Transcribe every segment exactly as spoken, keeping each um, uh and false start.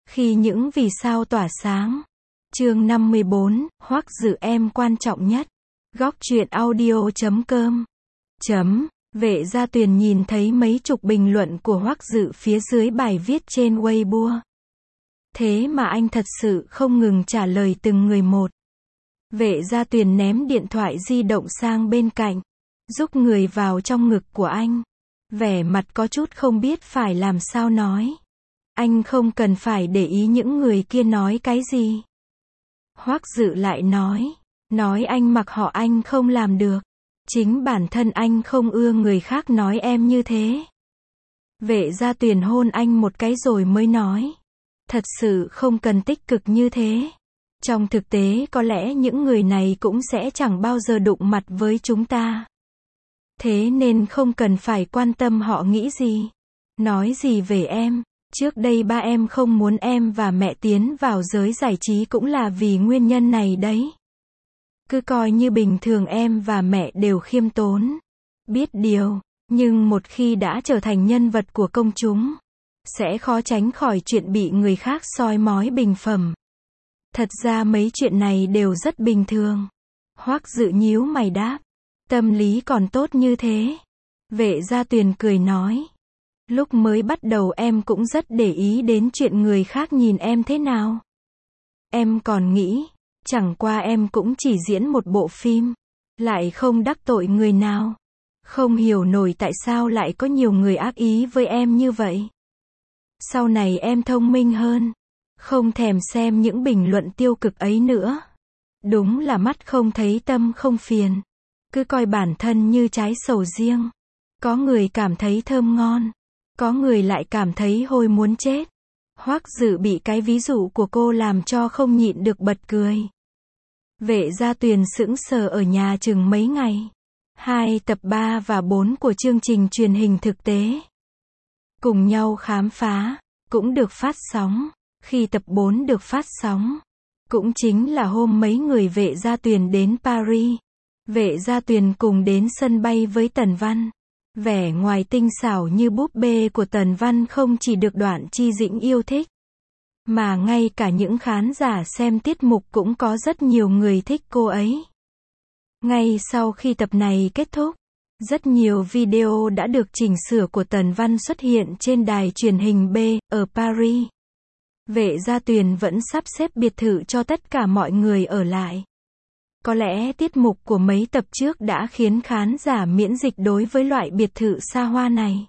Khi những vì sao tỏa sáng. Chương năm mươi bốn, Hoắc Dự em quan trọng nhất. Góc truyện audio chấm com. Chấm. Vệ Gia Tuyền nhìn thấy mấy chục bình luận của Hoắc Dự phía dưới bài viết trên Weibo. Thế mà anh thật sự không ngừng trả lời từng người một. Vệ Gia Tuyền ném điện thoại di động sang bên cạnh, giúp người vào trong ngực của anh. Vẻ mặt có chút không biết phải làm sao nói. Anh không cần phải để ý những người kia nói cái gì. Hoắc Dự lại nói, nói anh mặc họ anh không làm được. Chính bản thân anh không ưa người khác nói em như thế. Vệ Gia Tuyền hôn anh một cái rồi mới nói, thật sự không cần tích cực như thế. Trong thực tế có lẽ những người này cũng sẽ chẳng bao giờ đụng mặt với chúng ta. Thế nên không cần phải quan tâm họ nghĩ gì, nói gì về em. Trước đây ba em không muốn em và mẹ tiến vào giới giải trí cũng là vì nguyên nhân này đấy. Cứ coi như bình thường em và mẹ đều khiêm tốn, biết điều, nhưng một khi đã trở thành nhân vật của công chúng, sẽ khó tránh khỏi chuyện bị người khác soi mói bình phẩm. Thật ra mấy chuyện này đều rất bình thường. Hoắc Dự nhíu mày đáp, tâm lý còn tốt như thế. Vệ Gia Tuyền cười nói, lúc mới bắt đầu em cũng rất để ý đến chuyện người khác nhìn em thế nào. Em còn nghĩ, chẳng qua em cũng chỉ diễn một bộ phim, lại không đắc tội người nào. Không hiểu nổi tại sao lại có nhiều người ác ý với em như vậy. Sau này em thông minh hơn, không thèm xem những bình luận tiêu cực ấy nữa. Đúng là mắt không thấy tâm không phiền. Cứ coi bản thân như trái sầu riêng. Có người cảm thấy thơm ngon, có người lại cảm thấy hôi muốn chết. Hoắc Dự bị cái ví dụ của cô làm cho không nhịn được bật cười. Vệ Gia Tuyền sững sờ ở nhà chừng mấy ngày. Hai tập ba và bốn của chương trình truyền hình thực tế Cùng nhau khám phá cũng được phát sóng. Khi tập bốn được phát sóng, cũng chính là hôm mấy người Vệ Gia Tuyền đến Paris. Vệ Gia Tuyền cùng đến sân bay với Tần Văn. Vẻ ngoài tinh xảo như búp bê của Tần Văn không chỉ được Đoạn Chi Dĩnh yêu thích, mà ngay cả những khán giả xem tiết mục cũng có rất nhiều người thích cô ấy. Ngay sau khi tập này kết thúc, rất nhiều video đã được chỉnh sửa của Tần Văn xuất hiện trên đài truyền hình B, ở Paris. Vệ Gia Tuyền vẫn sắp xếp biệt thự cho tất cả mọi người ở lại. Có lẽ tiết mục của mấy tập trước đã khiến khán giả miễn dịch đối với loại biệt thự xa hoa này.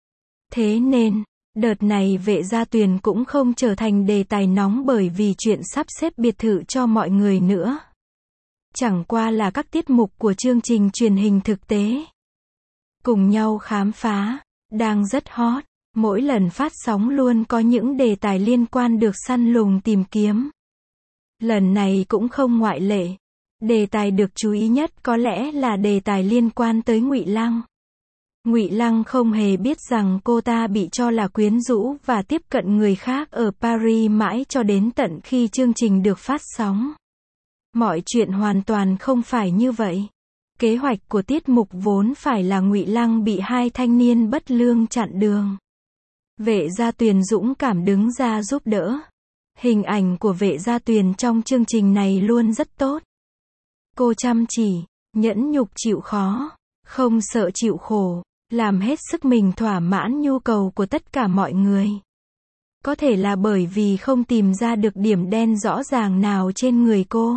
Thế nên, đợt này Vệ Gia Tuyền cũng không trở thành đề tài nóng bởi vì chuyện sắp xếp biệt thự cho mọi người nữa. Chẳng qua là các tiết mục của chương trình truyền hình thực tế Cùng nhau khám phá đang rất hot. Mỗi lần phát sóng luôn có những đề tài liên quan được săn lùng tìm kiếm. Lần này cũng không ngoại lệ. Đề tài được chú ý nhất có lẽ là đề tài liên quan tới Ngụy Lăng. Ngụy Lăng không hề biết rằng cô ta bị cho là quyến rũ và tiếp cận người khác ở Paris mãi cho đến tận khi chương trình được phát sóng. Mọi chuyện hoàn toàn không phải như vậy. Kế hoạch của tiết mục vốn phải là Ngụy Lăng bị hai thanh niên bất lương chặn đường. Vệ Gia Tuyền dũng cảm đứng ra giúp đỡ. Hình ảnh của Vệ Gia Tuyền trong chương trình này luôn rất tốt. Cô chăm chỉ, nhẫn nhục chịu khó, không sợ chịu khổ, làm hết sức mình thỏa mãn nhu cầu của tất cả mọi người. Có thể là bởi vì không tìm ra được điểm đen rõ ràng nào trên người cô.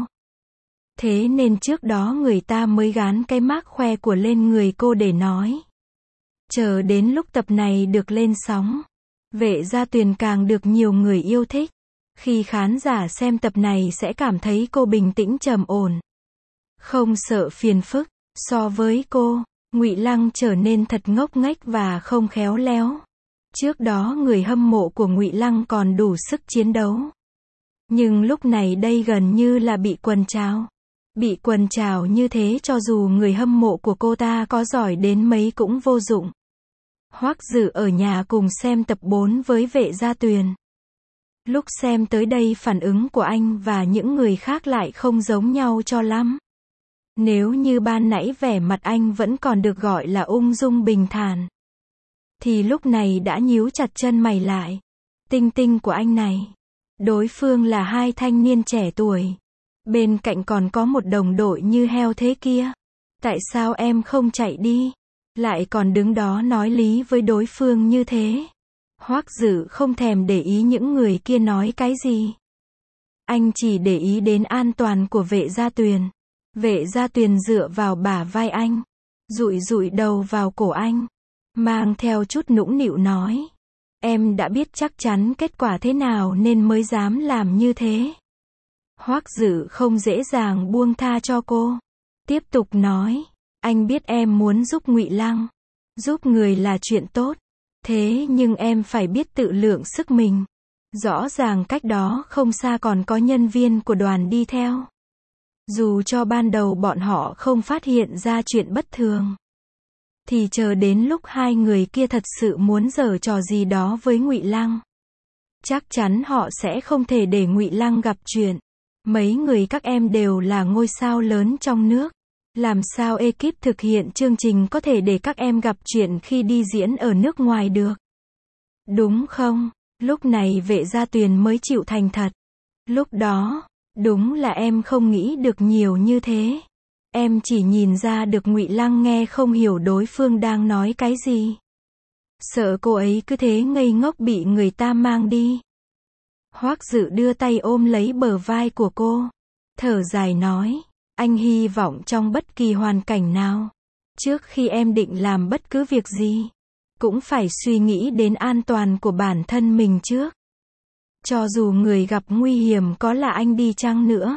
Thế nên trước đó người ta mới gán cái mác khoe của lên người cô để nói. Chờ đến lúc tập này được lên sóng, Vệ Gia Tuyền càng được nhiều người yêu thích. Khi khán giả xem tập này sẽ cảm thấy cô bình tĩnh trầm ổn, không sợ phiền phức. So với cô, Ngụy Lăng trở nên thật ngốc nghếch và không khéo léo. Trước đó người hâm mộ của Ngụy Lăng còn đủ sức chiến đấu. Nhưng lúc này đây gần như là bị quần trào. Bị quần trào như thế cho dù người hâm mộ của cô ta có giỏi đến mấy cũng vô dụng. Hoắc Dự ở nhà cùng xem tập bốn với Vệ Gia Tuyền. Lúc xem tới đây phản ứng của anh và những người khác lại không giống nhau cho lắm. Nếu như ban nãy vẻ mặt anh vẫn còn được gọi là ung dung bình thản, thì lúc này đã nhíu chặt chân mày lại. Tinh tinh của anh này, Đối phương là hai thanh niên trẻ tuổi. Bên cạnh còn có một đồng đội như heo thế kia. Tại sao em không chạy đi? Lại còn đứng đó nói lý với đối phương như thế. Hoắc Dự không thèm để ý những người kia nói cái gì. Anh chỉ để ý đến an toàn của Vệ Gia Tuyền. Vệ Gia Tuyền dựa vào bả vai anh, dụi dụi đầu vào cổ anh, mang theo chút nũng nịu nói. Em đã biết chắc chắn kết quả thế nào nên mới dám làm như thế. Hoắc Dự không dễ dàng buông tha cho cô. Tiếp tục nói, anh biết em muốn giúp Ngụy Lăng. Giúp người là chuyện tốt. Thế nhưng em phải biết tự lượng sức mình. Rõ ràng cách đó không xa còn có nhân viên của đoàn đi theo. Dù cho ban đầu bọn họ không phát hiện ra chuyện bất thường, thì chờ đến lúc hai người kia thật sự muốn giở trò gì đó với Ngụy Lăng, chắc chắn họ sẽ không thể để Ngụy Lăng gặp chuyện. Mấy người các em đều là ngôi sao lớn trong nước. Làm sao ekip thực hiện chương trình có thể để các em gặp chuyện khi đi diễn ở nước ngoài được? Đúng không? Lúc này Vệ Gia Tuyền mới chịu thành thật. Lúc đó, đúng là em không nghĩ được nhiều như thế. Em chỉ nhìn ra được Ngụy Lăng nghe không hiểu đối phương đang nói cái gì. Sợ cô ấy cứ thế ngây ngốc bị người ta mang đi. Hoắc Dự đưa tay ôm lấy bờ vai của cô. Thở dài nói, anh hy vọng trong bất kỳ hoàn cảnh nào, trước khi em định làm bất cứ việc gì, cũng phải suy nghĩ đến an toàn của bản thân mình trước. Cho dù người gặp nguy hiểm có là anh đi chăng nữa.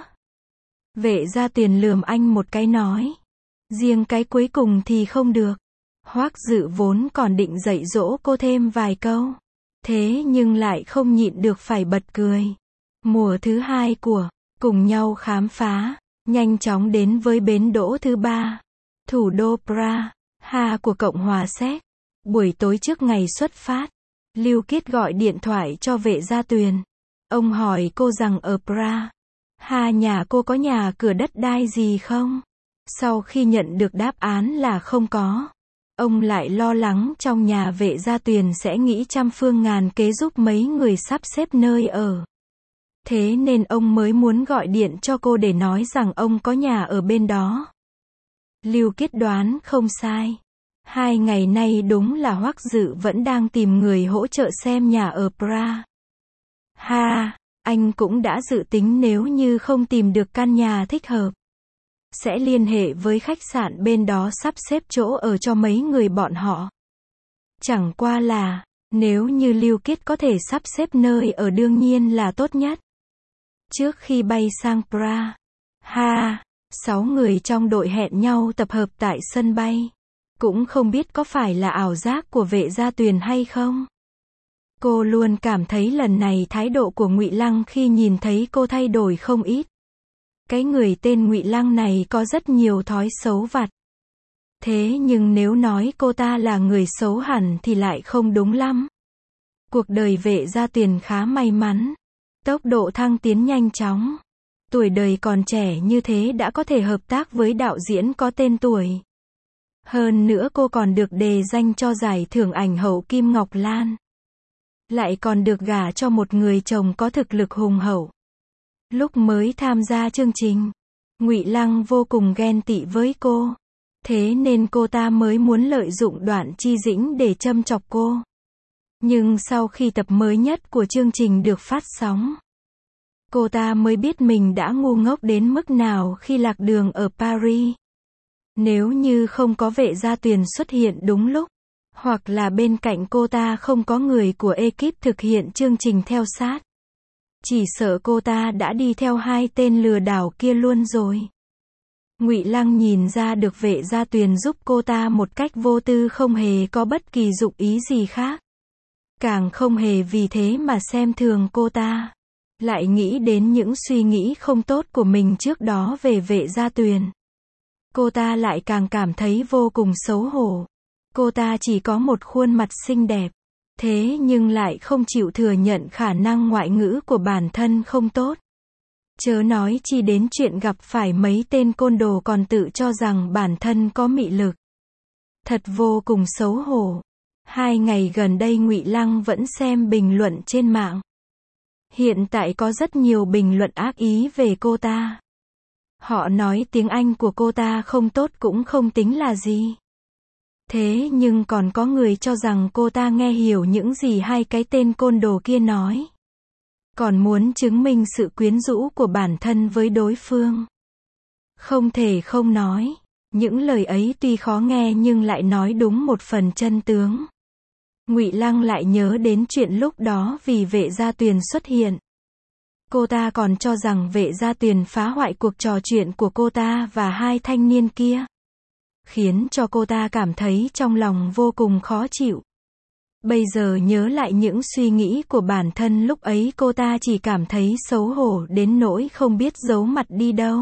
Vệ Gia Tuyền lườm anh một cái nói. Riêng cái cuối cùng thì không được. Hoắc Dự vốn còn định dạy dỗ cô thêm vài câu. Thế nhưng lại không nhịn được phải bật cười. Mùa thứ hai của Cùng nhau khám phá nhanh chóng đến với bến đỗ thứ ba. Thủ đô Praha của Cộng hòa Séc. Buổi tối trước ngày xuất phát, Lưu Kiết gọi điện thoại cho Vệ Gia Tuyền. Ông hỏi cô rằng ở Praha nhà cô có nhà cửa đất đai gì không? Sau khi nhận được đáp án là không có, ông lại lo lắng trong nhà Vệ Gia Tuyền sẽ nghĩ trăm phương ngàn kế giúp mấy người sắp xếp nơi ở. Thế nên ông mới muốn gọi điện cho cô để nói rằng ông có nhà ở bên đó. Lưu Kiết đoán không sai. Hai ngày nay đúng là Hoắc Dự vẫn đang tìm người hỗ trợ xem nhà ở Praha. Anh cũng đã dự tính nếu như không tìm được căn nhà thích hợp, sẽ liên hệ với khách sạn bên đó sắp xếp chỗ ở cho mấy người bọn họ. Chẳng qua là, nếu như Lưu Kiết có thể sắp xếp nơi ở đương nhiên là tốt nhất. Trước khi bay sang Praha, sáu người trong đội hẹn nhau tập hợp tại sân bay. Cũng không biết có phải là ảo giác của Vệ Gia Tuyền hay không. Cô luôn cảm thấy lần này thái độ của Ngụy Lăng khi nhìn thấy cô thay đổi không ít. Cái người tên Ngụy Lăng này có rất nhiều thói xấu vặt. Thế nhưng nếu nói cô ta là người xấu hẳn thì lại không đúng lắm. Cuộc đời Vệ Gia Tuyền khá may mắn. Tốc độ thăng tiến nhanh chóng. Tuổi đời còn trẻ như thế đã có thể hợp tác với đạo diễn có tên tuổi. Hơn nữa cô còn được đề danh cho giải thưởng ảnh hậu Kim Ngọc Lan. Lại còn được gả cho một người chồng có thực lực hùng hậu. Lúc mới tham gia chương trình, Ngụy Lăng vô cùng ghen tị với cô. Thế nên cô ta mới muốn lợi dụng Đoạn Chi Dĩnh để châm chọc cô. Nhưng sau khi tập mới nhất của chương trình được phát sóng, cô ta mới biết mình đã ngu ngốc đến mức nào khi lạc đường ở Paris. Nếu như không có Vệ Gia Tuyền xuất hiện đúng lúc, hoặc là bên cạnh cô ta không có người của ekip thực hiện chương trình theo sát, chỉ sợ cô ta đã đi theo hai tên lừa đảo kia luôn rồi. Ngụy Lăng nhìn ra được Vệ Gia Tuyền giúp cô ta một cách vô tư, không hề có bất kỳ dụng ý gì khác. Càng không hề vì thế mà xem thường cô ta. Lại nghĩ đến những suy nghĩ không tốt của mình trước đó về Vệ Gia Tuyền. Cô ta lại càng cảm thấy vô cùng xấu hổ. Cô ta chỉ có một khuôn mặt xinh đẹp, thế nhưng lại không chịu thừa nhận khả năng ngoại ngữ của bản thân không tốt. Chớ nói chi đến chuyện gặp phải mấy tên côn đồ còn tự cho rằng bản thân có mị lực. Thật vô cùng xấu hổ. Hai ngày gần đây Ngụy Lăng vẫn xem bình luận trên mạng. Hiện tại có rất nhiều bình luận ác ý về cô ta. Họ nói tiếng Anh của cô ta không tốt cũng không tính là gì. Thế nhưng còn có người cho rằng cô ta nghe hiểu những gì hai cái tên côn đồ kia nói. Còn muốn chứng minh sự quyến rũ của bản thân với đối phương. Không thể không nói, những lời ấy tuy khó nghe nhưng lại nói đúng một phần chân tướng. Ngụy Lăng lại nhớ đến chuyện lúc đó vì Vệ Gia Tuyền xuất hiện. Cô ta còn cho rằng Vệ Gia Tuyền phá hoại cuộc trò chuyện của cô ta và hai thanh niên kia. Khiến cho cô ta cảm thấy trong lòng vô cùng khó chịu. Bây giờ nhớ lại những suy nghĩ của bản thân lúc ấy cô ta chỉ cảm thấy xấu hổ đến nỗi không biết giấu mặt đi đâu.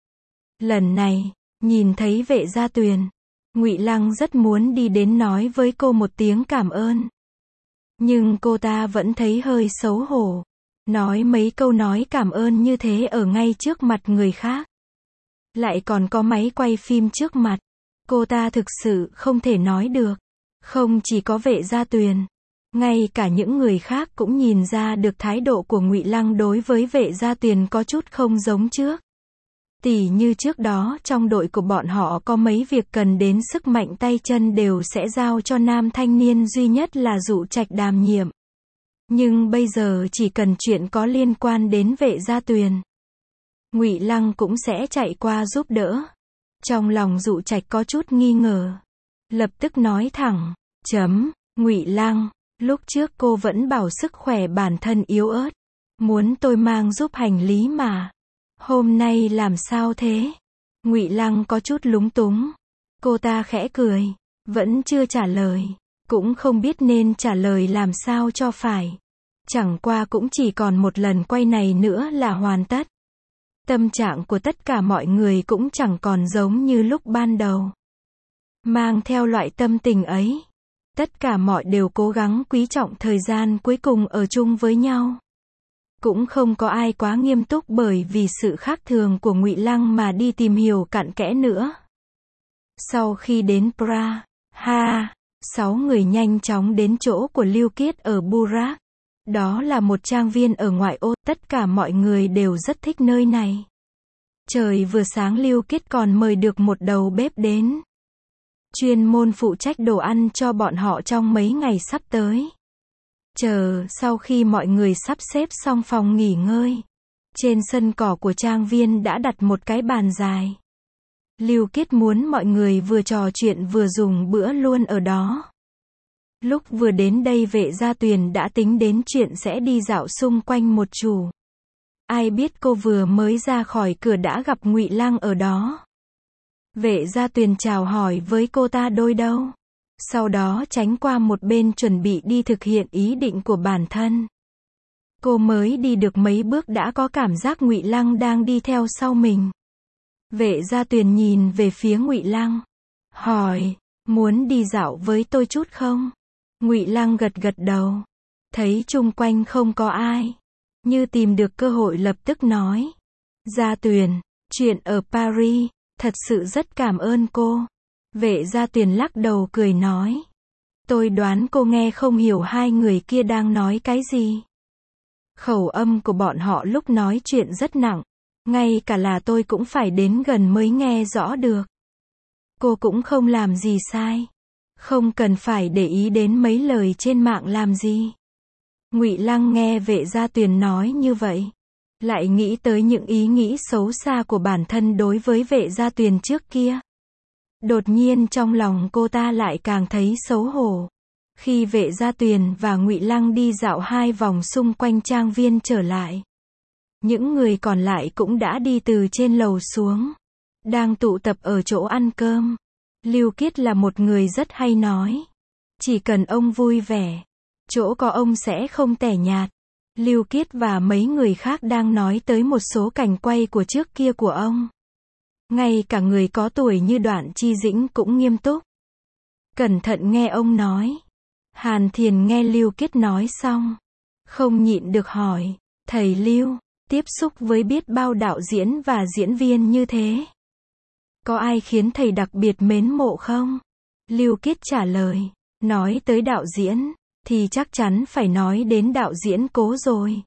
Lần này, nhìn thấy Vệ Gia Tuyền, Ngụy Lăng rất muốn đi đến nói với cô một tiếng cảm ơn. Nhưng cô ta vẫn thấy hơi xấu hổ. Nói mấy câu nói cảm ơn như thế ở ngay trước mặt người khác. Lại còn có máy quay phim trước mặt. Cô ta thực sự không thể nói được. Không chỉ có Vệ Gia Tuyền, ngay cả những người khác cũng nhìn ra được thái độ của Ngụy Lăng đối với Vệ Gia Tuyền có chút không giống trước. Tỉ như trước đó trong đội của bọn họ có mấy việc cần đến sức mạnh tay chân đều sẽ giao cho nam thanh niên duy nhất là Dụ Trạch đảm nhiệm. Nhưng bây giờ chỉ cần chuyện có liên quan đến Vệ Gia Tuyền, Ngụy Lăng cũng sẽ chạy qua giúp đỡ. Trong lòng Dụ Trạch có chút nghi ngờ, lập tức nói thẳng, chấm, Ngụy Lăng, lúc trước cô vẫn bảo sức khỏe bản thân yếu ớt, muốn tôi mang giúp hành lý mà. Hôm nay làm sao thế? Ngụy Lăng có chút lúng túng. Cô ta khẽ cười, vẫn chưa trả lời, cũng không biết nên trả lời làm sao cho phải. Chẳng qua cũng chỉ còn một lần quay này nữa là hoàn tất. Tâm trạng của tất cả mọi người cũng chẳng còn giống như lúc ban đầu. Mang theo loại tâm tình ấy, tất cả mọi đều cố gắng quý trọng thời gian cuối cùng ở chung với nhau. Cũng không có ai quá nghiêm túc bởi vì sự khác thường của Ngụy Lăng mà đi tìm hiểu cặn kẽ nữa. Sau khi đến Praha, sáu người nhanh chóng đến chỗ của Lưu Kiết ở Burak. Đó là một trang viên ở ngoại ô, tất cả mọi người đều rất thích nơi này. Trời vừa sáng Lưu Kiết còn mời được một đầu bếp đến. Chuyên môn phụ trách đồ ăn cho bọn họ trong mấy ngày sắp tới. Chờ, sau khi mọi người sắp xếp xong phòng nghỉ ngơi, trên sân cỏ của trang viên đã đặt một cái bàn dài. Lưu Kiết muốn mọi người vừa trò chuyện vừa dùng bữa luôn ở đó. Lúc vừa đến đây Vệ Gia Tuyền đã tính đến chuyện sẽ đi dạo xung quanh một chủ. Ai biết cô vừa mới ra khỏi cửa đã gặp Ngụy Lăng ở đó. Vệ Gia Tuyền chào hỏi với cô ta đôi đâu. Sau đó tránh qua một bên chuẩn bị đi thực hiện ý định của bản thân. Cô mới đi được mấy bước đã có cảm giác Ngụy Lăng đang đi theo sau mình. Vệ Gia Tuyền nhìn về phía Ngụy Lăng, hỏi, muốn đi dạo với tôi chút không? Ngụy Lăng gật gật đầu, thấy chung quanh không có ai, như tìm được cơ hội lập tức nói, Gia Tuyền, chuyện ở Paris, thật sự rất cảm ơn cô. Vệ Gia Tuyền lắc đầu cười nói, tôi đoán cô nghe không hiểu hai người kia đang nói cái gì. Khẩu âm của bọn họ lúc nói chuyện rất nặng, ngay cả là tôi cũng phải đến gần mới nghe rõ được. Cô cũng không làm gì sai, không cần phải để ý đến mấy lời trên mạng làm gì. Ngụy Lăng nghe Vệ Gia Tuyền nói như vậy, lại nghĩ tới những ý nghĩ xấu xa của bản thân đối với Vệ Gia Tuyền trước kia. Đột nhiên trong lòng cô ta lại càng thấy xấu hổ. Khi Vệ Gia Tuyền và Ngụy Lăng đi dạo hai vòng xung quanh trang viên trở lại, những người còn lại cũng đã đi từ trên lầu xuống, đang tụ tập ở chỗ ăn cơm. Lưu Kiết là một người rất hay nói, chỉ cần ông vui vẻ, chỗ có ông sẽ không tẻ nhạt. Lưu Kiết và mấy người khác đang nói tới một số cảnh quay của trước kia của ông. Ngay cả người có tuổi như Đoạn Chi Dĩnh cũng nghiêm túc, cẩn thận nghe ông nói. Hàn Thiền nghe Lưu Kiết nói xong, không nhịn được hỏi, thầy Lưu, tiếp xúc với biết bao đạo diễn và diễn viên như thế, có ai khiến thầy đặc biệt mến mộ không? Lưu Kiết trả lời, nói tới đạo diễn, thì chắc chắn phải nói đến đạo diễn Cố rồi.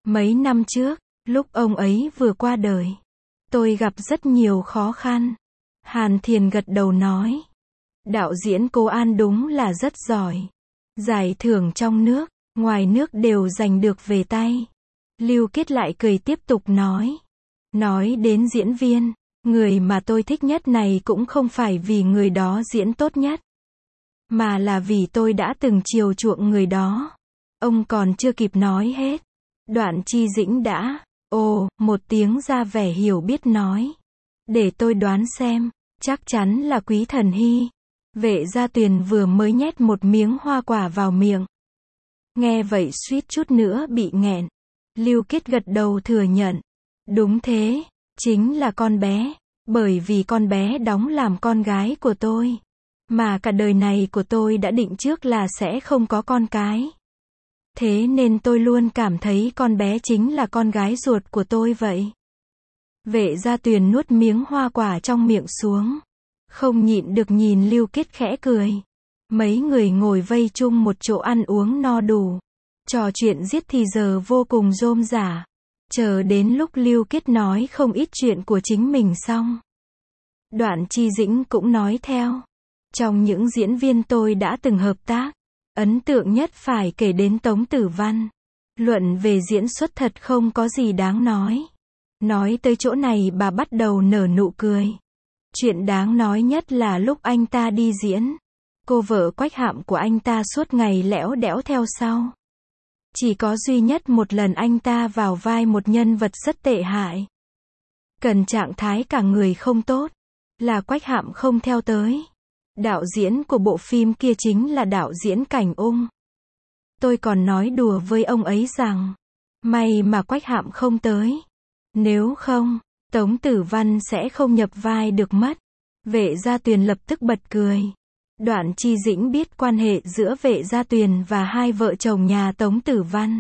Mấy năm trước, lúc ông ấy vừa qua đời, tôi gặp rất nhiều khó khăn. Hàn Thiền gật đầu nói. Đạo diễn Cố An đúng là rất giỏi. Giải thưởng trong nước, ngoài nước đều giành được về tay. Lưu Kiết lại cười tiếp tục nói. Nói đến diễn viên, người mà tôi thích nhất này cũng không phải vì người đó diễn tốt nhất, mà là vì tôi đã từng chiều chuộng người đó. Ông còn chưa kịp nói hết. Đoạn Chi Dĩnh đã, ồ, một tiếng ra vẻ hiểu biết nói. Để tôi đoán xem, chắc chắn là Quý Thần Hy. Vệ Gia Tuyền vừa mới nhét một miếng hoa quả vào miệng. Nghe vậy suýt chút nữa bị nghẹn. Lưu Kiết gật đầu thừa nhận. Đúng thế, chính là con bé. Bởi vì con bé đóng làm con gái của tôi. Mà cả đời này của tôi đã định trước là sẽ không có con cái. Thế nên tôi luôn cảm thấy con bé chính là con gái ruột của tôi vậy. Vệ Gia Tuyền nuốt miếng hoa quả trong miệng xuống. Không nhịn được nhìn Lưu Kiết khẽ cười. Mấy người ngồi vây chung một chỗ ăn uống no đủ. Trò chuyện giết thì giờ vô cùng rôm rả. Chờ đến lúc Lưu Kiết nói không ít chuyện của chính mình xong. Đoạn Chi Dĩnh cũng nói theo. Trong những diễn viên tôi đã từng hợp tác, ấn tượng nhất phải kể đến Tống Tử Văn. Luận về diễn xuất thật không có gì đáng nói. Nói tới chỗ này bà bắt đầu nở nụ cười. Chuyện đáng nói nhất là lúc anh ta đi diễn. Cô vợ Quách Hạm của anh ta suốt ngày lẽo đẽo theo sau. Chỉ có duy nhất một lần anh ta vào vai một nhân vật rất tệ hại. Cần trạng thái cả người không tốt. Là Quách Hạm không theo tới. Đạo diễn của bộ phim kia chính là đạo diễn Cảnh Ung. Tôi còn nói đùa với ông ấy rằng, may mà Quách Hạm không tới. Nếu không, Tống Tử Văn sẽ không nhập vai được mất. Vệ Gia Tuyền lập tức bật cười. Đoạn Chi Dĩnh biết quan hệ giữa Vệ Gia Tuyền và hai vợ chồng nhà Tống Tử Văn.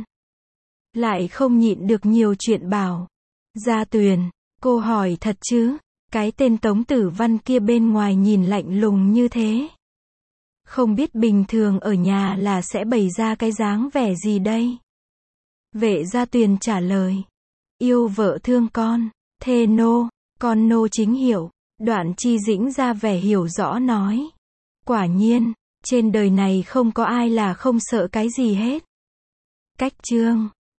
Lại không nhịn được nhiều chuyện bảo. Gia Tuyền, cô hỏi thật chứ? Cái tên Tống Tử Văn kia bên ngoài nhìn lạnh lùng như thế. Không biết bình thường ở nhà là sẽ bày ra cái dáng vẻ gì đây? Vệ Gia Tuyền trả lời. Yêu vợ thương con, thê nô, con nô chính hiểu. Đoạn Chi Dĩnh ra vẻ hiểu rõ nói. Quả nhiên, trên đời này không có ai là không sợ cái gì hết. Cách chương